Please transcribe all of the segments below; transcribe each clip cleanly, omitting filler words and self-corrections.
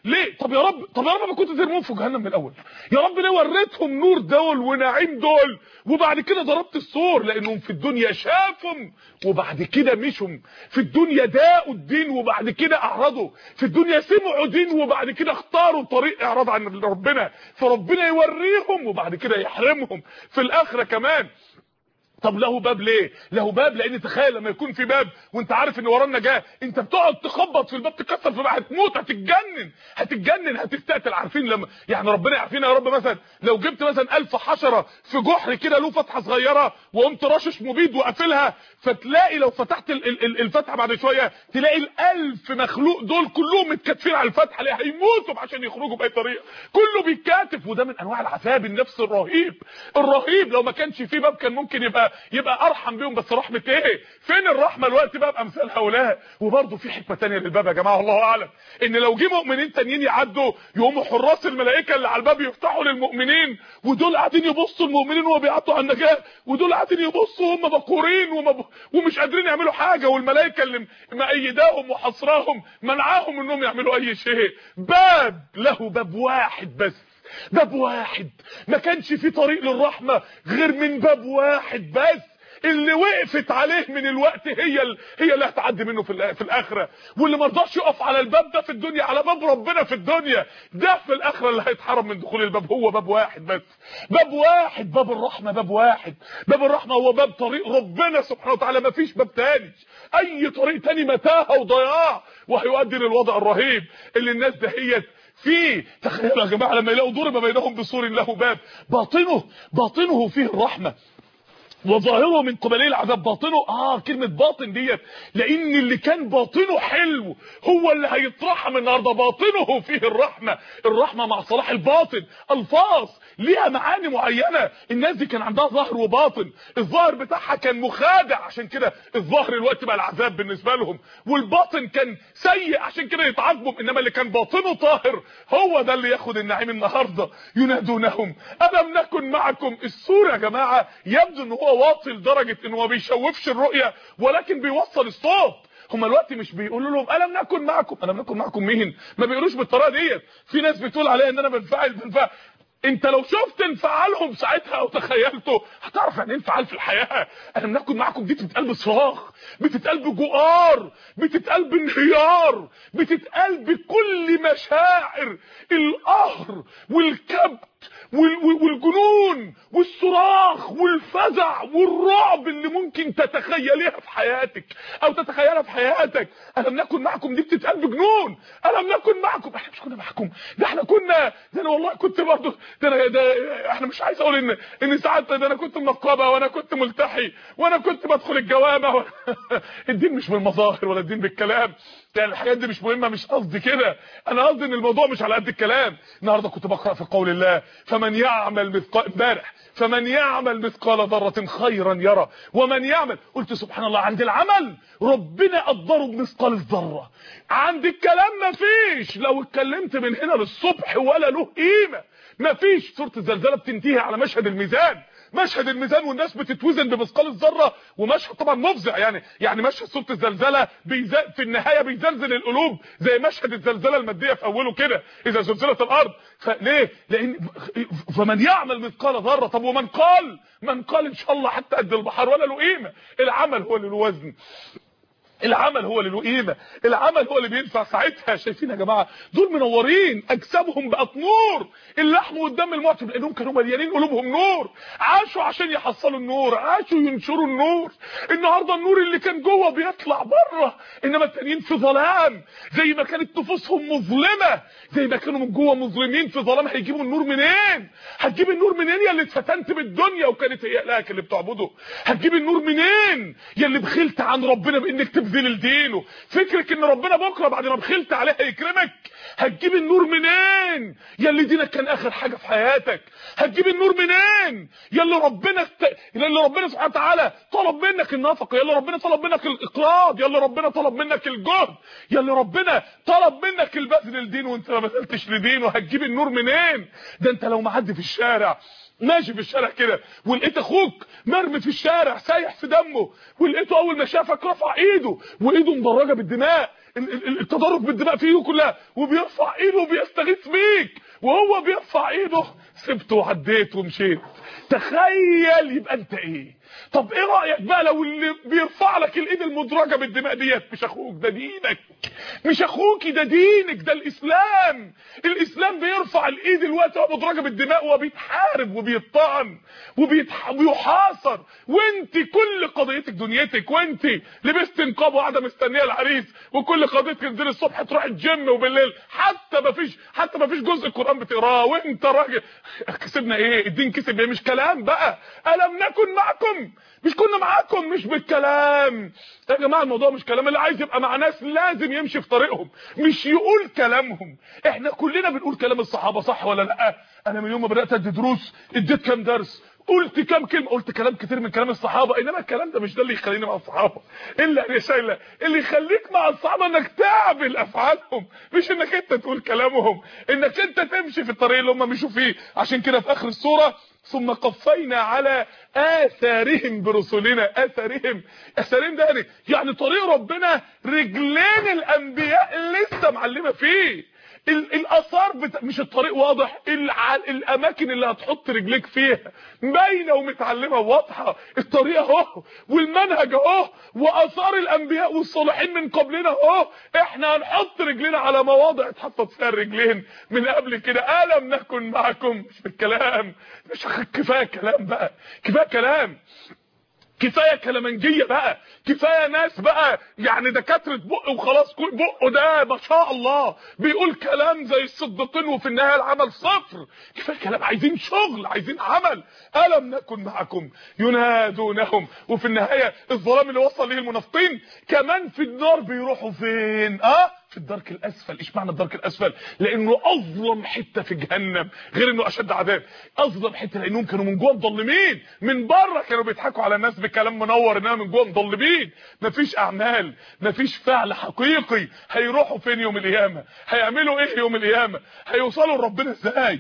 ليه؟ طب يا رب ما كنت ترموهم في جهنم من الاول. يا رب ليه وريتهم نور دول ونعيم دول وبعد كده ضربت السور؟ لانهم في الدنيا شافهم وبعد كده مشوا، في الدنيا داقوا الدين وبعد كده اعرضوا، في الدنيا سمعوا دين وبعد كده اختاروا طريق اعراض عن ربنا، فربنا يوريهم وبعد كده يحرمهم في الاخره كمان. طب له باب ليه؟ له باب لان تخيل لما يكون في باب وانت عارف ان وراه النجاه، انت بتقعد تخبط في الباب تكسر في الباب، هتموت، هتتجنن هتستقتل. عارفين لما يعني ربنا يعافينا يا رب، مثلا لو جبت مثلا 1000 حشره في جحر كده له فتحه صغيره وقمت رشش مبيد وقافلها، فتلاقي لو فتحت الفتحه بعد شويه تلاقي ال1000 مخلوق دول كلهم متكاتفين على الفتحه، ليه؟ هيموتوا عشان يخرجوا باي طريقه، كله بيتكاتف. وده من انواع العذاب النفسي الرهيب. لو ما كانش في باب كان ممكن يبقى ارحم بيهم، بس رحمه ايه؟ فين الرحمه الوقت بقى بامثال هؤلاء؟ وبرضه في حكمه ثانيه للباب يا جماعه الله اعلم، ان لو جه مؤمنين تانيين يعدوا يقوموا حراس الملائكه اللي على الباب يفتحوا للمؤمنين، ودول قاعدين يبصوا المؤمنين وهو بيعدوا على النجاه، ودول قاعدين يبصوا هم مقهورين ومش قادرين يعملوا حاجه، والملائكه اللي مأيداهم وحصراهم منعاهم انهم يعملوا اي شيء. له باب واحد بس، باب واحد، ما كانش في طريق للرحمه غير من باب واحد بس، اللي وقفت عليه من الوقت هي اللي هتعدي منه في الاخره، واللي ما رضاش يقف على الباب ده في الدنيا، على باب ربنا في الدنيا، ده في الاخره اللي هيتحرم من دخول الباب. هو باب واحد بس، باب واحد، باب الرحمه، باب واحد. باب الرحمه هو باب طريق ربنا سبحانه وتعالى، ما فيش باب تاني. اي طريق تاني متاهه وضياع وهيؤدي للوضع الرهيب اللي الناس دهيت فيه. تخيلوا يا جماعه لما يلاقوا ضرب بينهم بسور له باب باطنه فيه الرحمه وظاهره من قبليه العذاب. باطنه كلمه باطن ديت لان اللي كان باطنه حلو هو اللي هيترحم النهارده. باطنه فيه الرحمه مع صلاح الباطن. الفاظ ليها معاني معينه. الناس دي كان عندها ظاهر وباطن، الظاهر بتاعها كان مخادع عشان كده الظاهر الوقت بقى العذاب بالنسبه لهم، والباطن كان سيء عشان كده يتعاقبوا، انما اللي كان باطنه طاهر هو ده اللي ياخد النعيم النهارده. ينادونهم الم نكن معكم. السوره يا جماعه يبدو ان هو واطي لدرجه انه ما بيشوفش الرؤيه ولكن بيوصل الصوت. هم الوقت مش بيقولوا لهم الم نكن معكم مين؟ ما بيقولوش بالطريقه ديت. في ناس بتقول عليها ان انا بنفعل. انت لو شفت انفعالهم ساعتها او تخيلته هتعرف يعني ايه انفعال في الحياه. الم نكن معكم دي بتتقال بصراخ، بتتقال بجؤار، بتتقال بانهيار، بتتقال بكل مشاعر القهر والكبت والجنون والصراخ والفزع والرعب اللي ممكن تتخيليها في حياتك او تتخيلها في حياتك. الم نكن معكم دي بتتقال بجنون. الم نكن معكم، احنا مش كنا معكم، ده احنا كنا، ده انا والله كنت برضه، ده احنا مش عايز اقول ان ساعات ده انا كنت منقبه وانا كنت ملتحي وانا كنت بدخل الجوامع الدين مش بالمظاهر ولا الدين بالكلام، يعني الحاجات دي مش مهمه، مش قصدي كده. انا قصدي ان الموضوع مش على قد الكلام. النهارده كنت بقرا في قول الله فمن يعمل مثقال ذره خيرا يرى ومن يعمل، قلت سبحان الله، عند العمل ربنا قدره بمثقال الذره، عند الكلام مفيش. لو اتكلمت من هنا للصبح ولا له قيمه، مفيش. سوره الزلزله بتنتهي على مشهد الميزان والناس بتتوزن بمثقال الذره، ومشهد طبعا مفزع. يعني مشهد سوره الزلزله في النهايه بيزلزل القلوب زي مشهد الزلزله الماديه في اوله كده اذا زلزلت الارض. فليه؟ لان فمن يعمل مثقال ذره. طب ومن قال ان شاء الله حتى قد البحر ولا له قيمه. العمل هو اللي له وزن، العمل هو اللي له قيمه، العمل هو اللي بينفع ساعتها. شايفين يا جماعه دول منورين، اجسامهم بقت نور، اللحم والدم المعتم لانهم كانوا مليانين قلوبهم نور، عاشوا عشان يحصلوا النور، عاشوا ينشروا النور. النهارده النور اللي كان جوه بيطلع بره، انما التانيين في ظلام. زي ما كانت نفوسهم مظلمه، زي ما كانوا من جوه مظلمين في ظلام، هيجيبوا النور منين؟ هتجيب النور منين يا اللي اتفتنت بالدنيا وكانت هي لك اللي بتعبده؟ هتجيب النور منين يا اللي بخلت عن ربنا بانك تبذل لدينه؟ فكرك ان ربنا بكره بعد ما بخلت عليه هيكرمك؟ هتجيب النور منين يا اللي دينك كان اخر حاجه في حياتك؟ هتجيب النور منين يا اللي ربنا سبحانه وتعالى طلب منك النفقه، يا اللي ربنا طلب منك الاقراض، يا اللي ربنا طلب منك الجهد، يا اللي ربنا طلب منك البذل لدينه وانت ما بذلتش لدينه؟ هتجيب النور منين؟ ده انت لو معدي في الشارع، ماشي في الشارع كده ولقيت اخوك مرمي في الشارع سايح في دمه، ولقيته اول ما شافك رفع ايده وايده مدرجه بالدماء، التدرج بالدماء في ايده كلها، وبيرفع ايده وبيستغيث بيك، وهو بيرفع ايده سبته وعديت ومشيت. تخيل يبقى انت ايه؟ طب ايه رايك بقى لو اللي بيرفع لك الايد المدرجه بالدماء ديت مش اخوك؟ ده دينك، مش اخوك، ده دينك، ده الاسلام. الاسلام بيرفع الايد دلوقتي مدرجه بالدماء وبيتحارب وبيطعن وبيحاصر، وانت كل قضيتك دنيتك، وانت لبست نقاب وقاعده مستنيه العريس، وكل قضيتك تنزل الصبح تروح الجيم وبالليل حتى ما فيش جزء القران بتقراه، وانت راجل. كسبنا ايه؟ الدين كسب ايه؟ مش كلام بقى. الم نكن معكم، مش كنا معاكم، مش بالكلام يا جماعه. الموضوع مش كلام. اللي عايز يبقى مع ناس لازم يمشي في طريقهم، مش يقول كلامهم. احنا كلنا بنقول كلام الصحابه، صح ولا لا؟ انا من يوم ما بدات ادي دروس اديت كام درس، قلت كام كلمه، قلت كلام كتير من كلام الصحابه. انما الكلام ده مش ده اللي يخليني مع الصحابه، الا يا شايله اللي يخليك مع الصحابه انك تعمل افعالهم، مش انك انت تقول كلامهم، انك انت تمشي في الطريق اللي هم مشوا فيه. عشان كده في اخر السوره ثم قفينا على آثارهم برسلنا. آثارهم ده يعني طريق ربنا، رجلين الأنبياء لسه معلمة فيه. الآثار مش الطريق واضح، الأماكن اللي هتحط رجليك فيها باينة ومتعلمة وواضحة. الطريق اهو، والمنهج اهو، وآثار الأنبياء والصالحين من قبلنا اهو. احنا هنحط رجلنا على مواضع اتحطت فيها الرجلين من قبل كده. ألم نكن معكم، مش بالكلام، مش كفاية كلام بقى، كفاية كلام، كفايه كلامنجيه بقى، كفايه ناس بقى يعني دكاتره بق وخلاص. بقه ده ما شاء الله بيقول كلام زي الصديقين، وفي النهايه العمل صفر. كفايه كلام، عايزين شغل، عايزين عمل. الم نكن معكم ينادونهم. وفي النهايه الظلام اللي وصل ليه المنافقين كمان في النار بيروحوا فين؟ في الدرك الاسفل. ايش معنى الدرك الاسفل؟ لانه اظلم حته في جهنم، غير انه اشد عذاب. اظلم حته لانهم كانوا من جوه مظلمين، من بره كانوا بيضحكوا على الناس بكلام منور، انما من جوه مظلمين. مفيش اعمال، مفيش فعل حقيقي. هيروحوا فين يوم القيامه؟ هيعملوا ايه يوم القيامه؟ هيوصلوا لربنا ازاي؟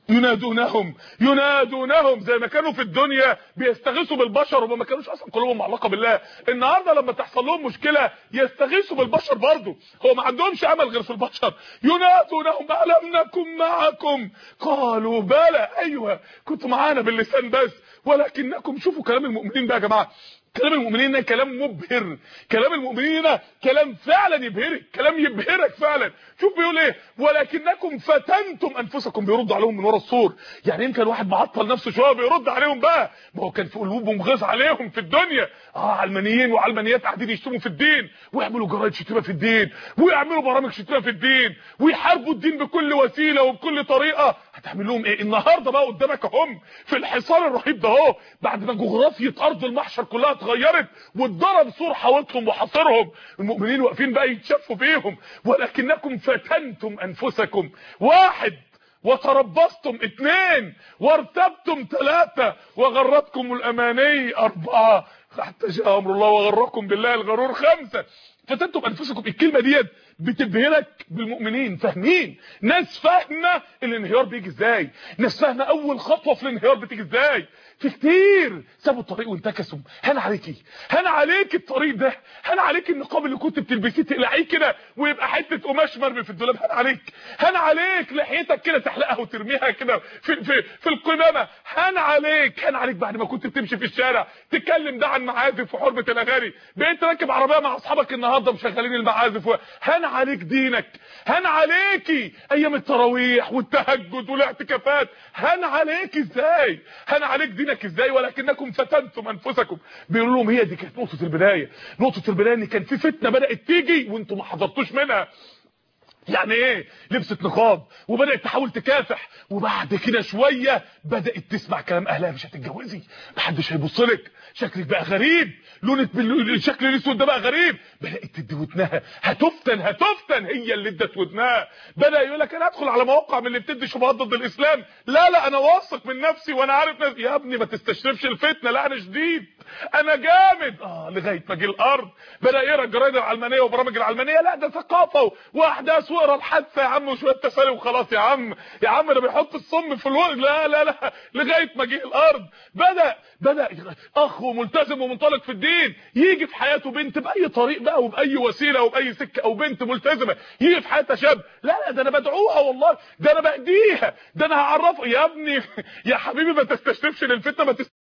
ينادونهم زي ما كانوا في الدنيا بيستغيثوا بالبشر وما كانوش اصلا قلوبهم معلقه بالله. النهارده لما تحصل لهم مشكله يستغيثوا بالبشر برضه، هو ما عندهمش امل غير في البشر. ينادونهم الم نكن معكم قالوا بلى، ايوه كنتوا معانا باللسان بس ولكنكم. شوفوا كلام المؤمنين ده يا جماعه، كلام المؤمنين كلام مبهر، كلام المؤمنين كلام فعلا يبهرك، كلام يبهرك فعلا. شوف بيقول ايه؟ ولكنكم فتنتم انفسكم. بيرد عليهم من ورا السور. يعني يمكن واحد معطل نفسه شويه بيرد عليهم بقى، ما هو كان في قلوبهم غيظ عليهم في الدنيا. علمانيين وعلمانيات قاعدين يشتموا في الدين، ويعملوا جرايد شتيمه في الدين، ويعملوا برامج شتيمه في الدين، ويحاربوا الدين بكل وسيله وبكل طريقه. هتعمل لهم ايه؟ النهارده بقى قدامك هم في الحصار الرهيب ده اهو، بعد ما جغرافيه ارض المحشر كلها اتغيرت واتضرب سور حاوطهم وحاصرهم، المؤمنين واقفين بقى يتشفوا فيهم. ولكنكم فتنتم انفسكم، واحد، وتربصتم، اثنين، وارتبتم، ثلاثة، وغرتكم الاماني، اربعة، حتى جاء امر الله وغركم بالله الغرور، خمسة. فتنتم انفسكم. الكلمه ديت بتبهرك بالمؤمنين، فاهمين، ناس فاهمه الانهيار بيجي ازاي، ناس فاهمه اول خطوه في الانهيار بتيجي ازاي. في كتير سابوا الطريق وانتكسوا. هان عليكي، هان عليك الطريق ده، هان عليك النقاب اللي كنت بتلبسيه تقلعيه كده ويبقى حته قماش مرمي في الدولاب، هان عليك، هان عليك لحيتك كده تحلقها وترميها كده في القمامه، هان عليك، هان عليك بعد ما كنت بتمشي في الشارع تتكلم ده عن معازف وحرمه الاغاني، بقيت راكب عربيه مع اصحابك النهارده مشغلين المعازف. هان عليك دينك، هان عليكي ايام التراويح والتهجد والاعتكافات، هان عليك ازاي، هان عليك دينك ازاي. ولكنكم فتنتم انفسكم. بيقولوا لهم هي دي كانت نقطه البدايه، نقطه البدايه ان كان في فتنه بدات تيجي وانتم ما حضرتوش منها. يعني ايه؟ لبست نقاب وبدات تحاول تكافح، وبعد كده شويه بدات تسمع كلام اهلها، مش هتتجوزي، محدش هيبص لك، شكلك بقى غريب، لونك الشكل الاسود ده بقى غريب، بدات تدي ودنها، هتفتن هي اللي ادت ودنها. بدا يقول لك انا ادخل على مواقع من اللي بتدي شبهات ضد الاسلام، لا انا واثق من نفسي وانا عارف نفسي. يا ابني ما تستشرفش الفتنه، لا انا شديد، انا جامد. لغايه ما جه الارض بدا يقرا الجرايد العلمانيه وبرامج العلمانيه، لا ده ثقافه واحداث واقرا الحادثه يا عم وشويه تسالي وخلاص يا عم. يا عم ده بيحط السم في الوجه، لا لا لا، لغايه ما جه الارض. بدا اخ وملتزم ومنطلق في الدين يجي في حياته بنت باي طريق بقى وباي وسيله وباي سكه، او بنت ملتزمه يجي في حياتها شاب، لا لا ده انا بدعوها والله، ده انا باهديها، ده انا هعرفها يا ابني. يا حبيبي ما تستشرفش للفتنه، ما